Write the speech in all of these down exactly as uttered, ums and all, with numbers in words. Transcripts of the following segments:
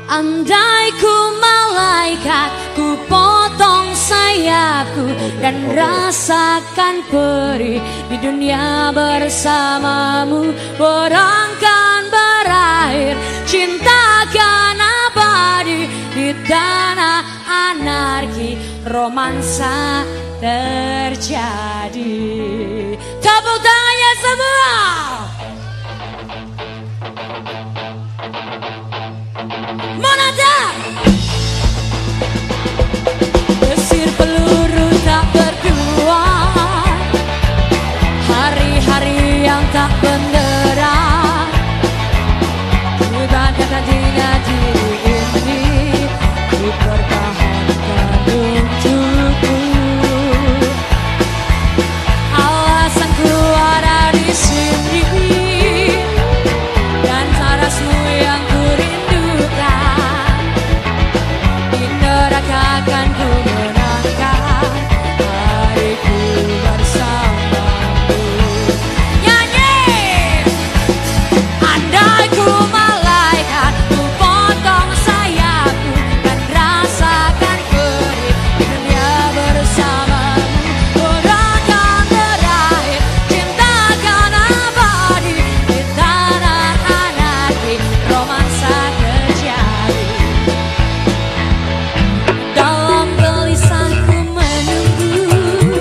Andai ku malaikat, ku potong sayapku dan rasakan perih di dunia bersamamu. Perangkan berakhir, cintakan abadi di tanah anarki, romansa terjadi. Tepuk tangannya semua. Monada desir peluru tak berdua, hari-hari yang tak benderang, ibaratkan tinggal diri ini dipertahankan untukku. Alasanku ada di sini dan sarasmu yang ku rindukan. Di neraka akan ku menangkan hariku bersamamu. Nyanyi! Andai ku malaikat, ku potong sayapku dan rasakan perih di dunia bersamamu. Perangkan terakhir, cintakan abadi di tanah anarki, romansa terjadi. Dalam gelisahku menunggu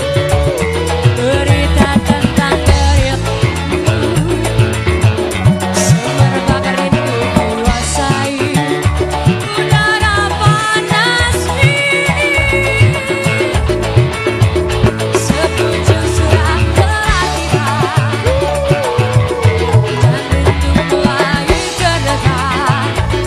berita tentang dirimu, semerbak rindu kuasai udara panas ini. Sepucuk surat telah tiba dan rinduku lagi terdekat.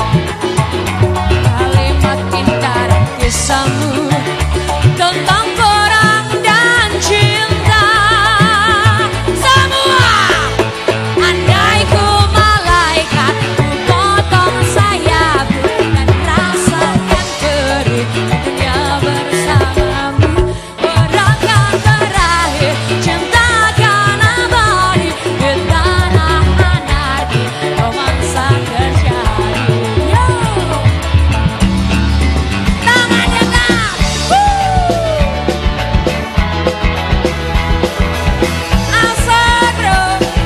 Kalimat indah dan kisahmu tentang perang dan cinta. Semua! Andai ku malaikat, ku potong sayapku dan rasakan perih di dunia bersamamu. Perangkan terakhir, cintakan abadi di tanah anarki, romansa terjadi. Yo! Tangannya kak! Asal bro!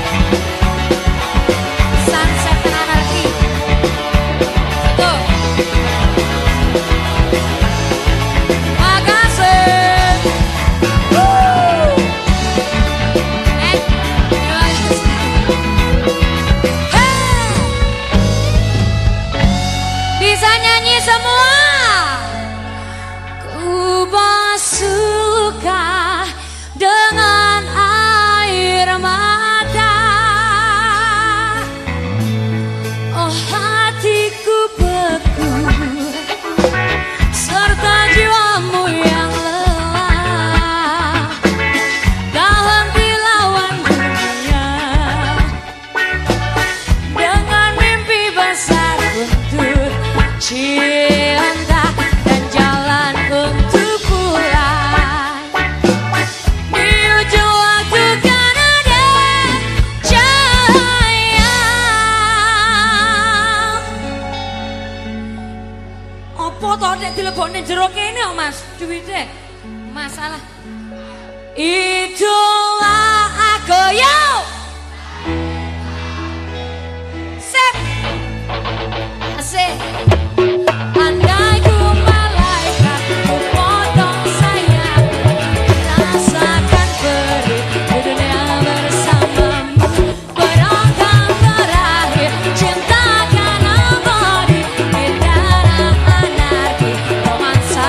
Sunset dan anarki. Tuh. Makasih. Woo! Eh, hey! Bisa nyanyi semua? Ku basuh luka dengan air mata. Oh hatiku beku serta jiwamu yang lelah. Tak henti lawan dunia dengan mimpi besar untuk cinta dan jalan untuk pulang. Di ujung waktu kan ada cahaya. Apa toh nek dilebokne jero kene kok Mas duwite? Masalah. Itulah aku yo. Sip. Asik. Andai ku malaikat, ku potong sayapku, rasakan perih di dunia bersamamu. Perangkan terakhir, cintakan abadi di tanah anarki, romansa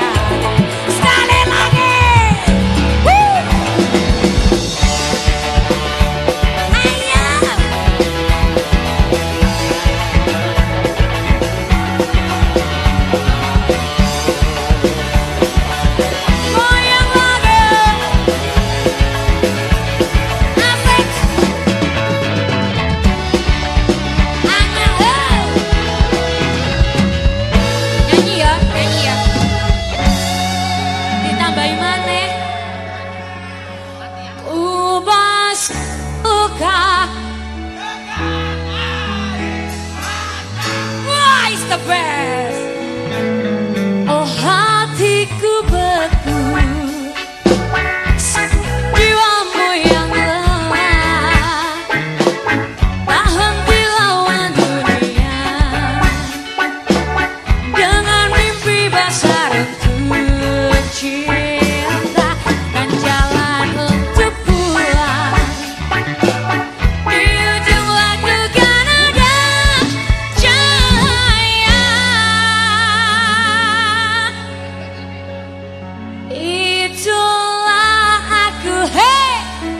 terjadi. Sekali lagi. Woo! the best. Oh hatiku beku, jiwamu yang lelah, tak henti lawan dunia, dengan mimpi besar untuk cinta dan jalan untuk pulang. Di ujung waktu kan ada cahaya. Itulah aku, hey.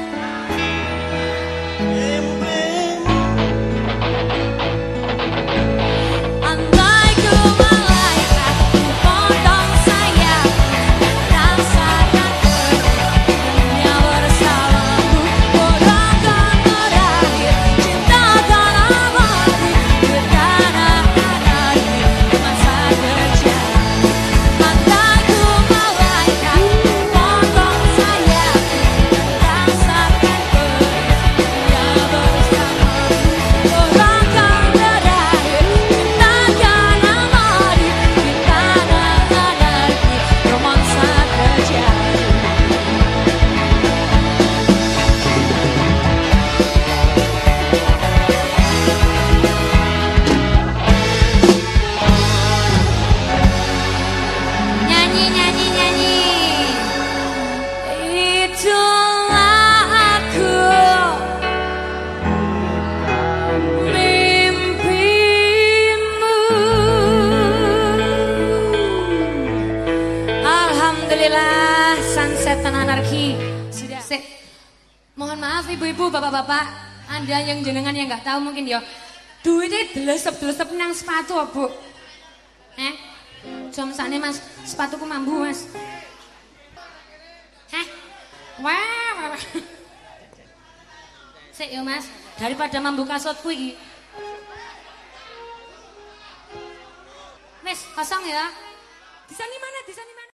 Andai ku malaikat, ku potong sayap, rasakan dunia bersamamu. Orang-orang terakhir, cinta tak abadi, ke tanah anarki, masa terjadi. Andai ku malaikat, ku potong sayap, rasakan dunia bersamamu. Orang-orang terakhir, cinta tak abadi, ke tanah anarki, romansa terjadi. Nyanyi, nyanyi, nyanyi. Itulah aku, mimpimu. Alhamdulillah, Sunset dan Anarki sudah. Sik. Mohon maaf ibu-ibu, bapak-bapak, anda yang jenengan yang nggak tahu mungkin ya, duitnya delesep-delesep nang sepatu Bu. Eh? Jam sana mas, sepatuku mambu mas. Hah? Wah. Sik ya mas, daripada mambu kasutku iki. Wes, kosong ya. Di sana mana? Di sana mana?